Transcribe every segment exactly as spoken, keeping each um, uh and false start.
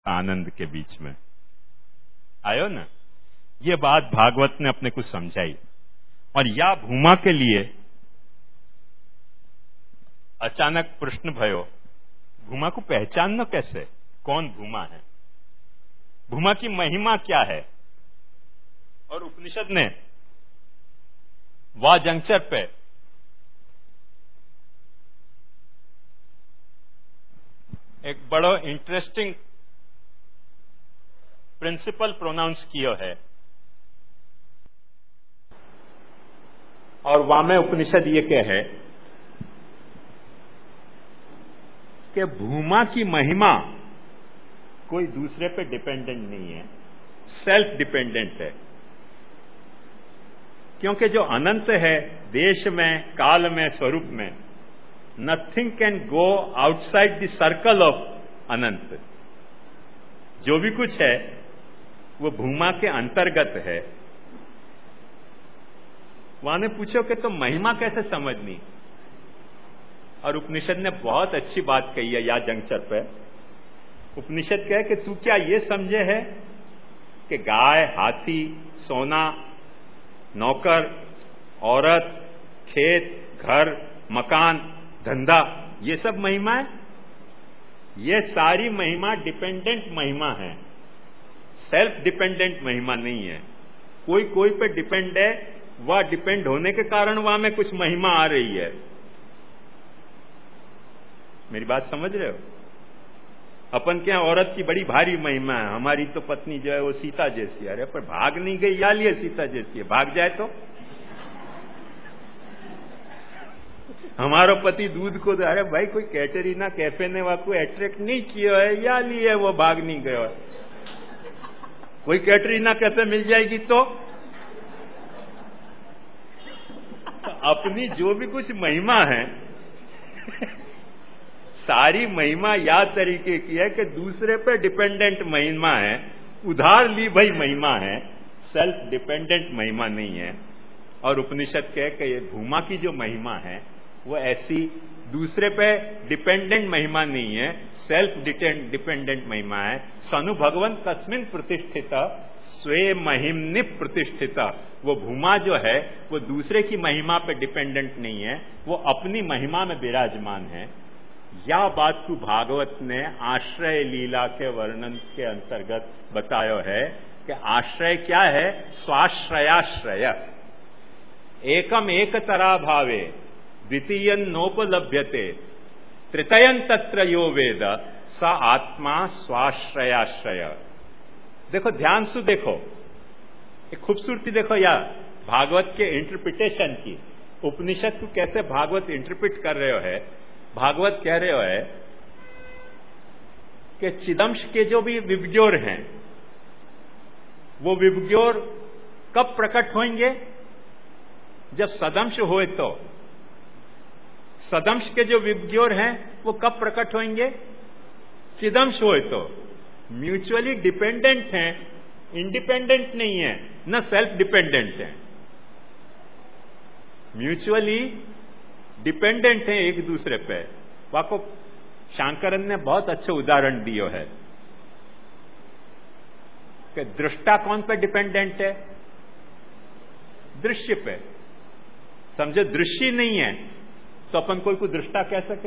आनंद के बीच में आयो ना। ये बात भागवत ने अपने को समझाई। और या भूमा के लिए अचानक प्रश्न भयो, भूमा को पहचानना कैसे, कौन भूमा है, भूमा की महिमा क्या है। और उपनिषद ने वह जंक्चर पे एक बड़ा इंटरेस्टिंग प्रिंसिपल प्रोनाउंस किया है। और वामे उपनिषद ये कह है कि भूमा की महिमा कोई दूसरे पे डिपेंडेंट नहीं है, सेल्फ डिपेंडेंट है। क्योंकि जो अनंत है, देश में, काल में, स्वरूप में, nothing can go outside the circle of अनंत। जो भी कुछ है वो भूमा के अंतर्गत है। वहां ने पूछो कि तो महिमा कैसे समझनी, और उपनिषद ने बहुत अच्छी बात कही है या जंक्चर पे। उपनिषद कहे कि तू क्या ये समझे है कि गाय, हाथी, सोना, नौकर, औरत, खेत, घर, मकान, धंधा, ये सब महिमा है? ये सारी महिमा डिपेंडेंट महिमा है, सेल्फ डिपेंडेंट महिमा नहीं है। कोई कोई पे डिपेंड है, वह डिपेंड होने के कारण वहां में कुछ महिमा आ रही है। मेरी बात समझ रहे हो? अपन क्या औरत की बड़ी भारी महिमा है, हमारी तो पत्नी जो है वो सीता जैसी है। अरे पर भाग नहीं गई, या लिए सीता जैसी है, भाग जाए तो हमारो पति दूध को, अरे भाई कोई कैटरीना कैफे ने वहां को अट्रैक्ट नहीं किया है, या लिए वो भाग नहीं गया है। कोई कैटरीना कैफे मिल जाएगी तो अपनी जो भी कुछ महिमा है सारी महिमा या तरीके की है कि दूसरे पे डिपेंडेंट महिमा है, उधार ली भाई महिमा है, सेल्फ डिपेंडेंट महिमा नहीं है। और उपनिषद कहे कि ये भूमा की जो महिमा है वो ऐसी दूसरे पे डिपेंडेंट महिमा नहीं है, सेल्फ डिपेंडेंट महिमा है। सनु भगवंत तस्मिन प्रतिष्ठित स्वे महिमनि प्रतिष्ठित। वो भूमा जो है वो दूसरे की महिमा पे डिपेंडेंट नहीं है, वो अपनी महिमा में विराजमान है। या बात को भागवत ने आश्रय लीला के वर्णन के अंतर्गत बतायो है कि आश्रय क्या है, स्वाश्रयाश्रय। एकम एक तरा भावे द्वितीयन नोपलभ्यते तृतीयन तत्र यो वेद स आत्मा स्वाश्रयाश्रय। देखो ध्यान से देखो, एक खूबसूरती देखो या भागवत के इंटरप्रिटेशन की। उपनिषद को कैसे भागवत इंटरप्रिट कर रहे हो है। भागवत कह रहे हो है कि चिदंश के जो भी विवग्योर हैं वो विवग्योर कब प्रकट होंगे, जब सदंश होए तो। सदंश के जो विवग्योर हैं वो कब प्रकट होंगे, चिदंश होए तो। म्यूचुअली डिपेंडेंट हैं, इंडिपेंडेंट नहीं है, न सेल्फ डिपेंडेंट है। म्यूचुअली डिपेंडेंट है एक दूसरे पे। वाको शांकरन ने बहुत अच्छे उदाहरण दियो है कि दृष्टा कौन पे डिपेंडेंट है, दृश्य पे। समझो दृश्य नहीं है तो अपन कोई को दृष्टा कह सके,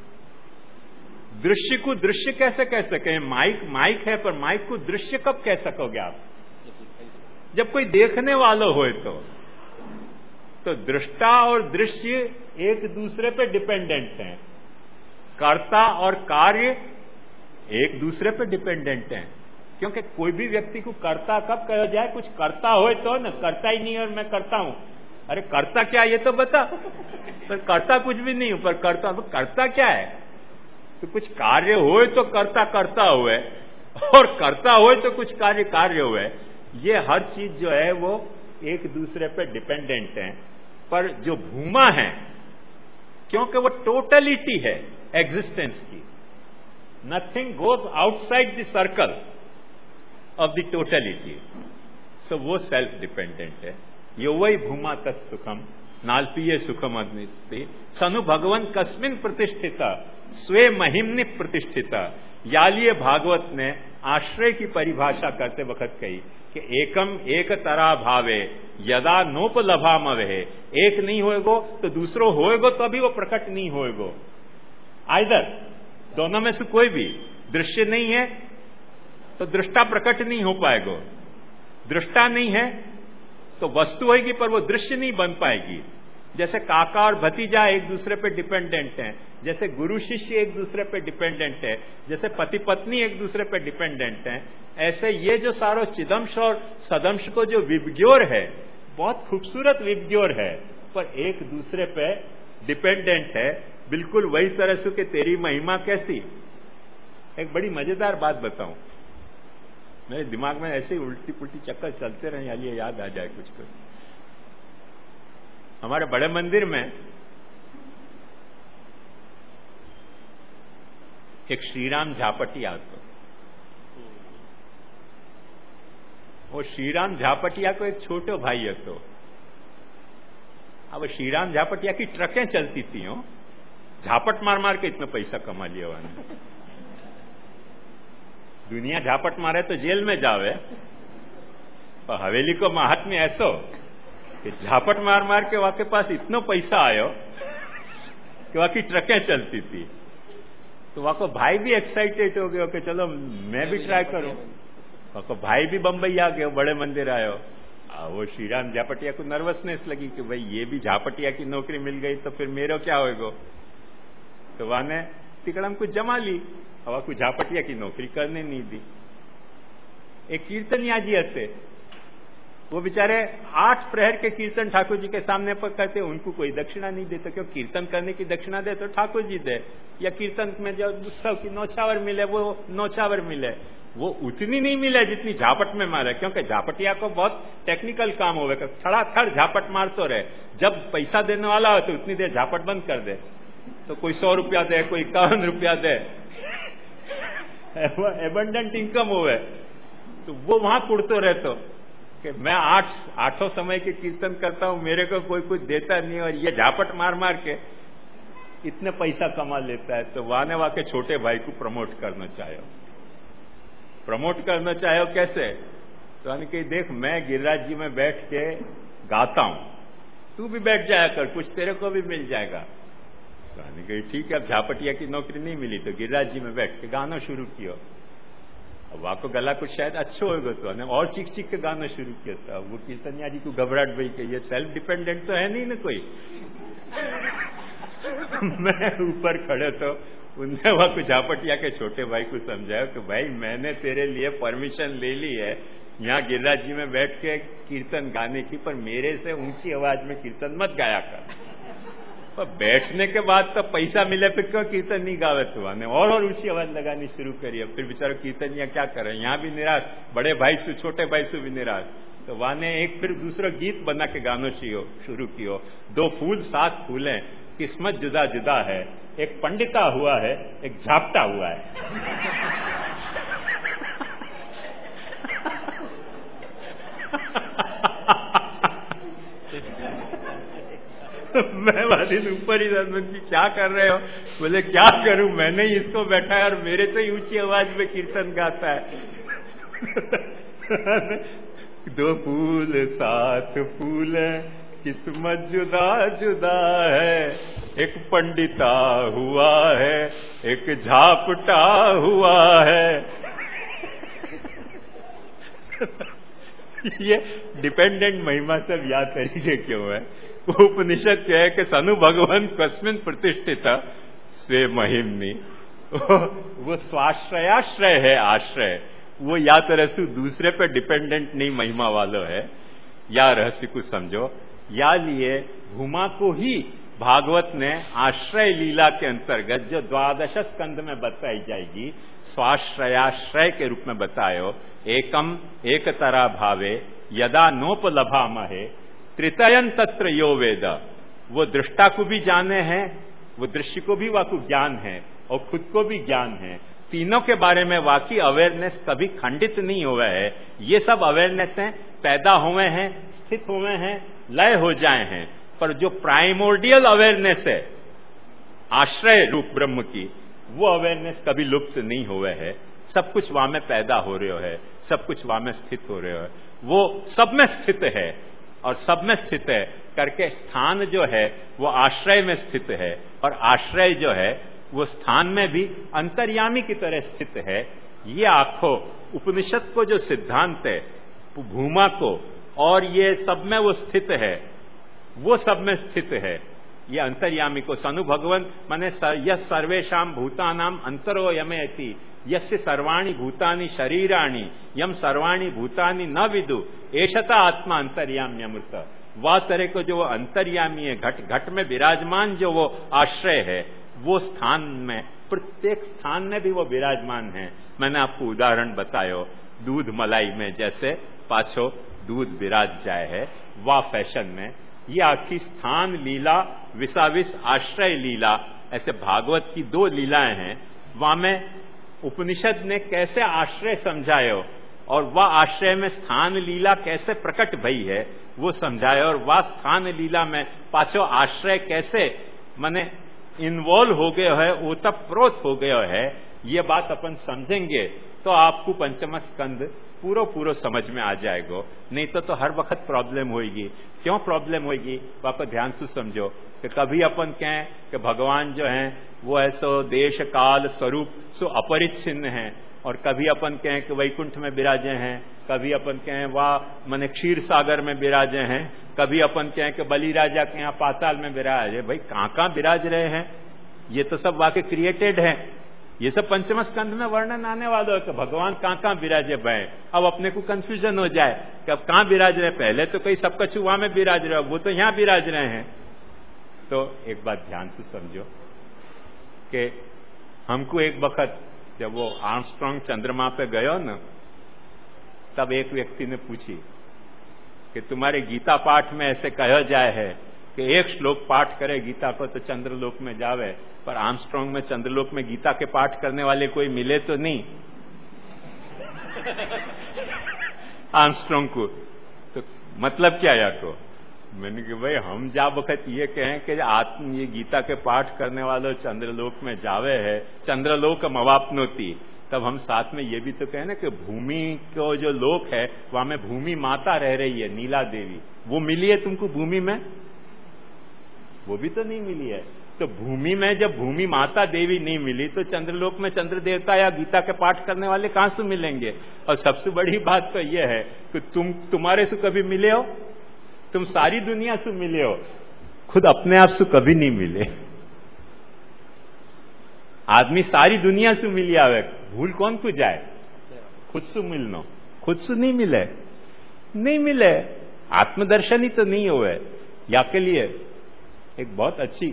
दृश्य को दृश्य कैसे कह सके। माइक माइक है पर माइक को दृश्य कब कह सकोगे आप, जब कोई देखने वाला हो तो। तो दृष्टा और दृश्य एक दूसरे पे डिपेंडेंट हैं, कर्ता और कार्य एक दूसरे पे डिपेंडेंट हैं। क्योंकि कोई भी व्यक्ति को कर्ता कब कहा जाए, कुछ करता हो तो न, करता ही नहीं और मैं करता हूं। अरे करता क्या ये तो बता। पर करता कुछ भी नहीं हूं, पर करता तो करता क्या है। तो कुछ कार्य होए तो कर्ता करता हुए, और करता होए तो कुछ कार्य कार्य हुए। ये हर चीज जो है वो एक दूसरे पे डिपेंडेंट है। पर जो भूमा है, क्योंकि वो टोटलिटी है एग्जिस्टेंस की, nothing goes outside the circle of the totality, so वो सेल्फ डिपेंडेंट है। यो वही भूमा तत्सुखम नाल्पीय सुखम अग्निस्ति सनु भगवन कस्मिन प्रतिष्ठिता स्वे महिमनि प्रतिष्ठिता। यालिए भागवत ने आश्रय की परिभाषा करते वक्त कही कि एकम एक तरा भावे यदा नोपलभाम वे, एक नहीं होएगो तो दूसरो होएगो तो अभी वो प्रकट नहीं होएगो। आइदर दोनों में से कोई भी दृश्य नहीं है तो दृष्टा प्रकट नहीं हो पाएगो, दृष्टा नहीं है तो वस्तु होगी पर वो दृश्य नहीं बन पाएगी। जैसे काका और भतीजा एक दूसरे पे डिपेंडेंट हैं, जैसे गुरु शिष्य एक दूसरे पे डिपेंडेंट है, जैसे पति पत्नी एक दूसरे पे डिपेंडेंट हैं, ऐसे ये जो सारो चिदंश और सदंश को जो विबग्योर है, बहुत खूबसूरत विबग्योर है, पर एक दूसरे पे डिपेंडेंट है। बिल्कुल वही तरह से कि तेरी महिमा कैसी। एक बड़ी मजेदार बात बताऊं, मेरे दिमाग में ऐसे ही उल्टी पुल्टी चक्कर चलते रहे, ये याद आ जाए कुछ कुछ। हमारे बड़े मंदिर में एक श्रीराम झापटिया तो वो श्रीराम झापटिया को एक छोटे भाई है तो अब श्रीराम झापटिया की ट्रकें चलती थी, हो झापट मार मार के इतना पैसा कमा लिया उन्होंने। दुनिया झापट मारे तो जेल में जावे, पर हवेली को महात्म्य ऐसो कि झापट मार मार के वहां के पास इतना पैसा आयो कि वहां की ट्रकें चलती थी। तो वहां को भाई भी एक्साइटेड हो गया कि चलो मैं भी ट्राई करूं। वहां को भाई भी बंबई आ गया, बड़े मंदिर आयो। आ, वो श्रीराम झापटिया को नर्वसनेस लगी कि भाई ये भी झापटिया की नौकरी मिल गई तो फिर मेरा क्या होएगा। तो वहां ने तिकड़म कुछ जमा ली, हवा को झापटिया की नौकरी करने नहीं दी। एक कीर्तनिया जी हते, वो बेचारे आठ प्रहर के कीर्तन ठाकुर जी के सामने पर करते, उनको कोई दक्षिणा नहीं देता, क्यों कीर्तन करने की दक्षिणा दे तो ठाकुर जी दे, या कीर्तन में जो उत्सव की नौछावर मिले वो नौछावर मिले, वो उतनी नहीं मिले जितनी झापट में मारे। क्योंकि झापटिया को बहुत टेक्निकल काम होगा, खड़ा खड़ झापट मारते रहे, जब पैसा देने वाला हो तो उतनी देर झापट बंद कर दे। तो कोई सौ रुपया दे, कोई इक्यावन रुपया दे, एबंडेंट इनकम होवे तो वो वहां कुड़ते रहते कि मैं आठ आठों समय के कीर्तन करता हूं, मेरे को कोई कुछ देता नहीं, और ये झापट मार मार के इतने पैसा कमा लेता है। तो वहां ने वहां के छोटे भाई को प्रमोट करना चाहे प्रमोट करना चाहे कैसे, तो यानी कि देख मैं गिरिराज जी में बैठ के गाता हूं, तू भी बैठ जाया कर, कुछ तेरे को भी मिल जाएगा। तो यानी कि ठीक है, अब झापटिया की नौकरी नहीं मिली तो गिरिराज जी में बैठ के गाना शुरू किया। अब वहां को गला कुछ शायद अच्छो होगा तो और चीख चीख के गाना शुरू किया था। वो कीर्तनिया जी को घबराहट भाई कि ये सेल्फ डिपेंडेंट तो है नहीं ना कोई। मैं ऊपर खड़े तो उनने वहां को झापटिया के छोटे भाई को समझाया कि भाई मैंने तेरे लिए परमिशन ले ली है यहाँ गिरिराज जी में बैठ के कीर्तन गाने की, पर मेरे से ऊंची आवाज में कीर्तन मत गाया कर। पर बैठने के बाद तो पैसा मिले फिर क्यों कीर्तन नहीं गावे, तो ने और और ऊंची आवाज लगानी शुरू करी। अब फिर बेचारा कीर्तनिया क्या करे, यहाँ भी निराश, बड़े भाई से छोटे भाई से भी निराश। तो वहां ने एक फिर दूसरा गीत बना के गानो शुरू कियो, दो फूल सात फूलें किस्मत जुदा जुदा है, एक पंडिता हुआ है एक झापटा हुआ है। मैं वाली ऊपर ही कि क्या कर रहे हो, बोले क्या करूं, मैंने ही इसको बैठा है और मेरे से ही ऊंची आवाज में कीर्तन गाता है। दो फूल सात फूल किस्मत जुदा जुदा है, एक पंडिता हुआ है एक झापटा हुआ है। ये डिपेंडेंट महिमा सब याद तरीके क्यों है। उपनिषद क्या है कि सनु भगवान कस्मिन प्रतिष्ठित स्वे महिमनी, वो स्वाश्रयाश्रय है, आश्रय वो या तरह से दूसरे पे डिपेंडेंट नहीं महिमा वालों है। या रहस्य को समझो, या लिए भूमा को ही भागवत ने आश्रय लीला के अंतर्गत जो द्वादश स्कंध में बताई जाएगी स्वाश्रयाश्रय के रूप में बतायो। एकम एक तरा भावे यदा नोपलभा महे त्रितयन तत्र यो वेद, वो दृष्टा को भी जाने हैं, वो दृश्य को भी वाकु ज्ञान है और खुद को भी ज्ञान है। तीनों के बारे में वाकई अवेयरनेस कभी खंडित नहीं हुआ है। ये सब अवेयरनेस हैं, पैदा हुए हैं, स्थित हुए हैं, लय हो जाए हैं, पर जो प्राइमोर्डियल अवेयरनेस है आश्रय रूप ब्रह्म की, वो अवेयरनेस कभी लुप्त नहीं हुआ है। सब कुछ वहां में पैदा हो रहे हो है, सब कुछ वहां में स्थित हो रहे हो है, वो सब में स्थित है और सब में स्थित है करके स्थान जो है वो आश्रय में स्थित है और आश्रय जो है वो स्थान में भी अंतर्यामी की तरह स्थित है। ये आखो उपनिषद को जो सिद्धांत है भूमा को और ये सब में वो स्थित है, वो सब में स्थित है, ये अंतर्यामी को सनु भगवंत माने यह सर्वेशाम भूतानाम अंतरो यमेति यस्य सर्वाणि भूतानि शरीराणि यम सर्वाणि भूतानि न विदु एषता आत्मा अंतर्याम्यमृत। वह तरह को जो वो अंतर्यामी है, घट घट में विराजमान जो वो आश्रय है वो स्थान में, प्रत्येक स्थान में भी वो विराजमान है। मैंने आपको उदाहरण बतायो दूध मलाई में जैसे पाछो दूध विराज जाए है, वह फैशन में ये आखिरी स्थान लीला विसाविस आश्रय लीला, ऐसे भागवत की दो लीलाएं हैं। वहां में उपनिषद ने कैसे आश्रय समझायो और वह आश्रय में स्थान लीला कैसे प्रकट भई है वो समझायो, और वह स्थान लीला में पाछो आश्रय कैसे माने इन्वॉल्व हो गया है, ओतप्रोत हो गया है। ये बात अपन समझेंगे तो आपको पंचम स्कंद पूरा पूरा समझ में आ जाएगा, नहीं तो तो हर वक्त प्रॉब्लम होगी। क्यों प्रॉब्लम होगी आप ध्यान से समझो कि कभी अपन कहें कि भगवान जो हैं वो ऐसो देश काल स्वरूप सो अपरिच्छिन्न है, और कभी अपन कहें कि वैकुंठ में विराजे हैं, कभी अपन कहें वाह मने क्षीर सागर में विराजे हैं, कभी अपन कहें कि बलि राजा के यहाँ पाताल में विराजे। भाई कहाँ कहाँ विराज रहे हैं, ये तो सब वाकई क्रिएटेड है। ये सब पंचम स्कंध में वर्णन आने वाला है कि भगवान कहाँ कहाँ विराजे भय। अब अपने को कंफ्यूजन हो जाए कि अब कहाँ विराज रहे, पहले तो कई सब कछु वहां में विराज रहे, वो तो यहाँ विराज रहे हैं। तो एक बात ध्यान से समझो कि हमको एक वक्त जब वो आर्मस्ट्रांग चंद्रमा पे गयो न, तब एक व्यक्ति ने पूछी कि तुम्हारे गीता पाठ में ऐसे कहा जाए है कि एक श्लोक पाठ करे गीता को तो चंद्रलोक में जावे, पर आर्मस्ट्रांग में चंद्रलोक में गीता के पाठ करने वाले कोई मिले तो नहीं आर्मस्ट्रांग को। तो मतलब क्या या को मैंने कि भाई हम जा वक्त ये कहें कि आत्म ये गीता के पाठ करने वालों चंद्रलोक में जावे है, चंद्रलोक मवापनोती, तब हम साथ में ये भी तो कहें ना कि भूमि को जो लोक है वहां में भूमि माता रह रही है नीला देवी, वो मिली है तुमको भूमि में? वो भी तो नहीं मिली है। तो भूमि में जब भूमि माता देवी नहीं मिली तो चंद्रलोक में चंद्र देवता या गीता के पाठ करने वाले कहां से मिलेंगे? और सबसे बड़ी बात तो यह है कि तुम तुम्हारे से कभी मिले हो? तुम सारी दुनिया से मिले हो, खुद अपने आप से कभी नहीं मिले। आदमी सारी दुनिया से मिली आवे, भूल कौन को जाए? खुद से मिलना, खुद से नहीं मिले, नहीं मिले, आत्मदर्शन ही तो नहीं हुए। या के लिए एक बहुत अच्छी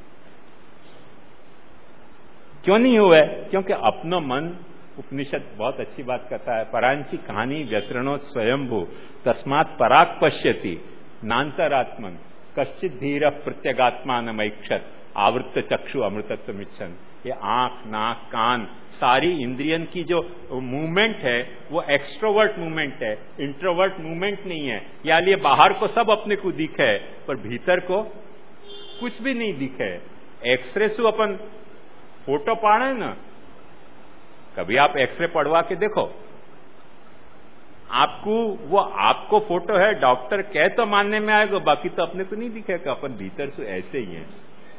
क्यों नहीं हुए? क्योंकि अपना मन, उपनिषद बहुत अच्छी बात करता है, परांची कहानी व्यतरणो स्वयंभू तस्मात् पराक पश्यति नान्तरात्मन कश्चित धीर प्रत्यगात्मानमैक्षत आवृत्त चक्षु अमृतत्व मिच्छन। ये आंख नाक कान सारी इंद्रियन की जो मूवमेंट है वो एक्सट्रोवर्ट मूवमेंट है, इंट्रोवर्ट मूवमेंट नहीं है। या लिए बाहर को सब अपने को दिखे पर भीतर को कुछ भी नहीं दिखे। एक्सरे से अपन फोटो पाड़े ना, कभी आप एक्सरे पढ़वा के देखो, आपको वो आपको फोटो है डॉक्टर कह तो मानने में आएगा, बाकी तो अपने को नहीं दिखेगा, अपन भीतर से ऐसे ही हैं।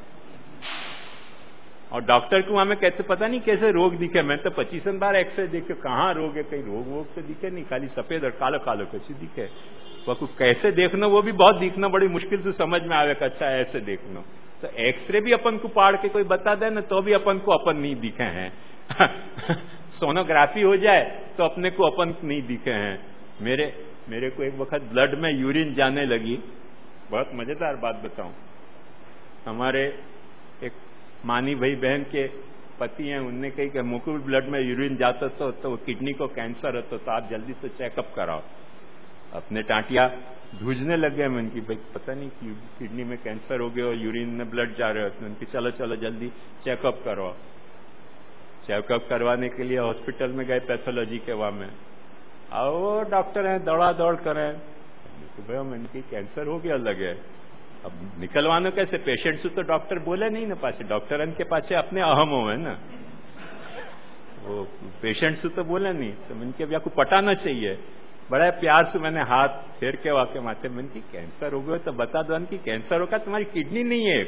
और डॉक्टर को वहां में कहते पता नहीं कैसे रोग दिखे, मैं तो पच्चीसन बार एक्सरे देखे, कहाँ रोग है, कहीं रोग वोग तो दिखे नहीं, खाली सफेद और कालो कालो कैसे दिखे। वो कैसे देखना वो भी बहुत दिखना बड़ी मुश्किल से समझ में आवे, अच्छा ऐसे देखना। तो एक्सरे भी अपन को पाड़ के कोई बता दे ना तो भी अपन को अपन नहीं दिखे हैं सोनोग्राफी हो जाए तो अपने को अपन नहीं दिखे हैं। मेरे मेरे को एक वक्त ब्लड में यूरिन जाने लगी, बहुत मजेदार बात बताऊं। हमारे एक मानी भाई बहन के पति हैं, उनने कही कि मुकुल ब्लड में यूरिन जाता तो, तो वो किडनी को कैंसर होता तो आप जल्दी से चेकअप कराओ। अपने टांटिया धूजने लग गए। मैंने की भाई पता नहीं कि किडनी में कैंसर हो गया और यूरिन में ब्लड जा रहे हो, तो उनकी चलो चलो जल्दी चेकअप करो। चेकअप करवाने के लिए हॉस्पिटल में गए पैथोलॉजी के वहां में, और डॉक्टर हैं दौड़ा दौड़ करें, तो भाई मैंने कैंसर हो गया लगे, अब निकलवाना कैसे? पेशेंट से तो डॉक्टर बोले नहीं ना, पासे डॉक्टर के पासे अपने अहम हो है ना, वो पेशेंट से तो बोला नहीं, तो मैंने कहा आपको पटाना चाहिए। बड़ा प्यार से मैंने हाथ फेर के वाके माथे, मैंने की कैंसर हो गया तो बता दो कि कैंसर होगा, तुम्हारी किडनी नहीं है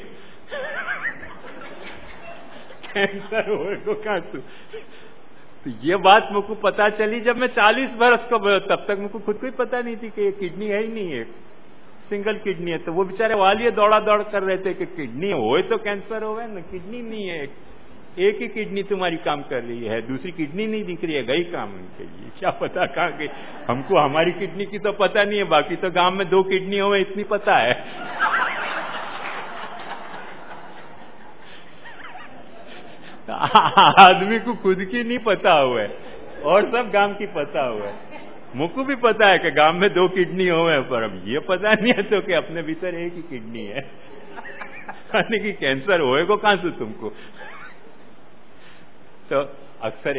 कैंसर हो कहां से। तो ये बात मुझको पता चली जब मैं चालीस वर्ष का, तब तक मुझको खुद को ही पता नहीं थी कि ये किडनी है ही नहीं है, सिंगल किडनी है। तो वो बेचारे वालिए दौड़ा दौड़ कर रहे थे कि किडनी हो तो कैंसर हो गया ना, किडनी नहीं है, एक ही किडनी तुम्हारी काम कर रही है, दूसरी किडनी नहीं दिख रही है, गई काम नहीं। क्या पता कहां गई, हमको हमारी किडनी की तो पता नहीं है, बाकी तो गांव में दो किडनी हो इतनी पता है आदमी को खुद की नहीं पता हुआ है और सब गांव की पता हुआ है। मुझको भी पता है कि गांव में दो किडनी हो है, पर अब ये पता नहीं है तो कि अपने भीतर एक ही किडनी है यानी कि कैंसर होएगा कहां से तुमको। तो अक्सर